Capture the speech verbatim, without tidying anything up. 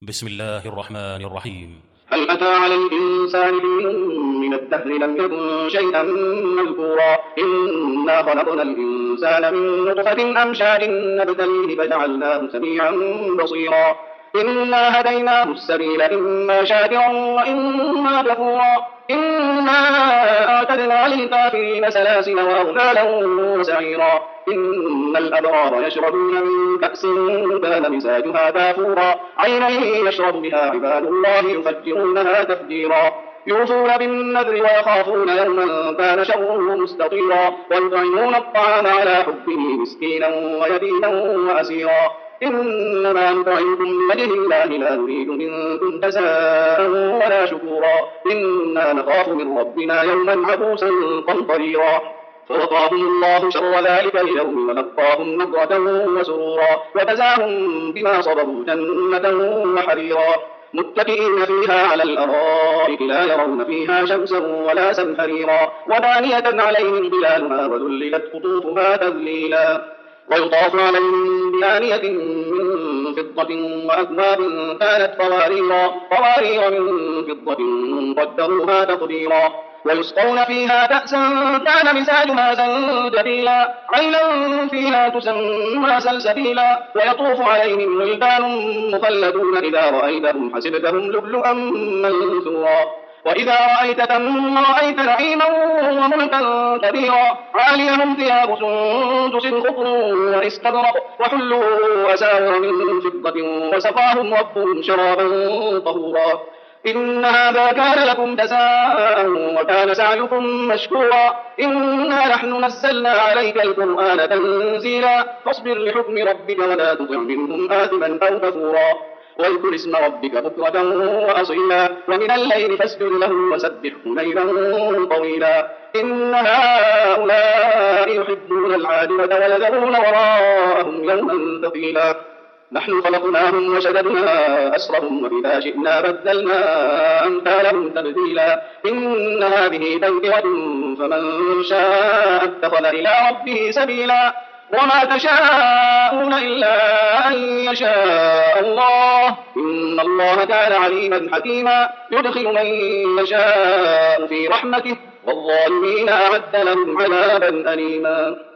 بسم الله الرحمن الرحيم. هل أتى على الإنسان حين من الدهر لم يكن شيئا مذكورا إنا خلقنا الإنسان من نطفة أمشاج نبتليه فجعلناه سميعا بصيرا إنا هديناه السبيل إما شاكرا وإما كفورا إنا أعتدنا للكافرين سلاسل وأغلالا وسعيرا إن الأبرار يشربون من كأس كان مزاجها كافورا عينا يشرب بها عباد الله يفجرونها تفجيرا يوفون بالنذر ويخافون يوما كان شره مستطيرا ويطعمون الطعام على حبه مسكينا ويتيما وأسيرا إنما نطعمكم لوجه الله لا نريد منكم جزاء ولا شكورا إنا نخاف من ربنا يوما عبوسا قمطريرا فوقاهم الله شر ذلك اليوم ولقاهم نضرة وسرورا وجزاهم بما صبروا جنة وحريرا متكئين فيها على الأرائك لا يرون فيها شمسا ولا زمهريرا ودانية عليهم ظلالها وذللت قطوفها تذليلا ويطاف عليهم بآنية من فضة وأكواب كانت قواريرا قوارير من فضة قدروها تقديرا ويسقون فيها كأسا كان مزاجها زنجبيلا عينا فيها تسمى سلسبيلا ويطوف عليهم ولدان مخلدون إذا رأيتهم حسبتهم لؤلؤا منثورا وإذا رأيت ثم رأيت نعيما وملكا كبيرا عاليهم ثياب سندس خضر واستبرق وحلوا أساور من فضة وسقاهم ربهم شرابا طهورا إن هذا كان لكم جزاء وكان سعيكم مشكورا إنا نحن نزلنا عليك القرآن تنزيلا فاصبر لحكم ربك ولا تطع منهم آثما أو كفورا واذكر اسم ربك بكرة وأصيلا ومن الليل فاسجد له وسبحه ليلا طويلا إن هؤلاء يحبون العاجلة ويذرون وراءهم يوما ثقيلا نحن خلقناهم وشددنا أسرهم وإذا شئنا بدلنا أمثالهم تبديلا إن هذه تذكرة فمن شاء اتخذ إلى ربه سبيلا وما تشاءون إلا أن يشاء الله إن الله كان عليما حكيما يدخل من يشاء في رحمته والظالمين أعد لهم عذابا أليما.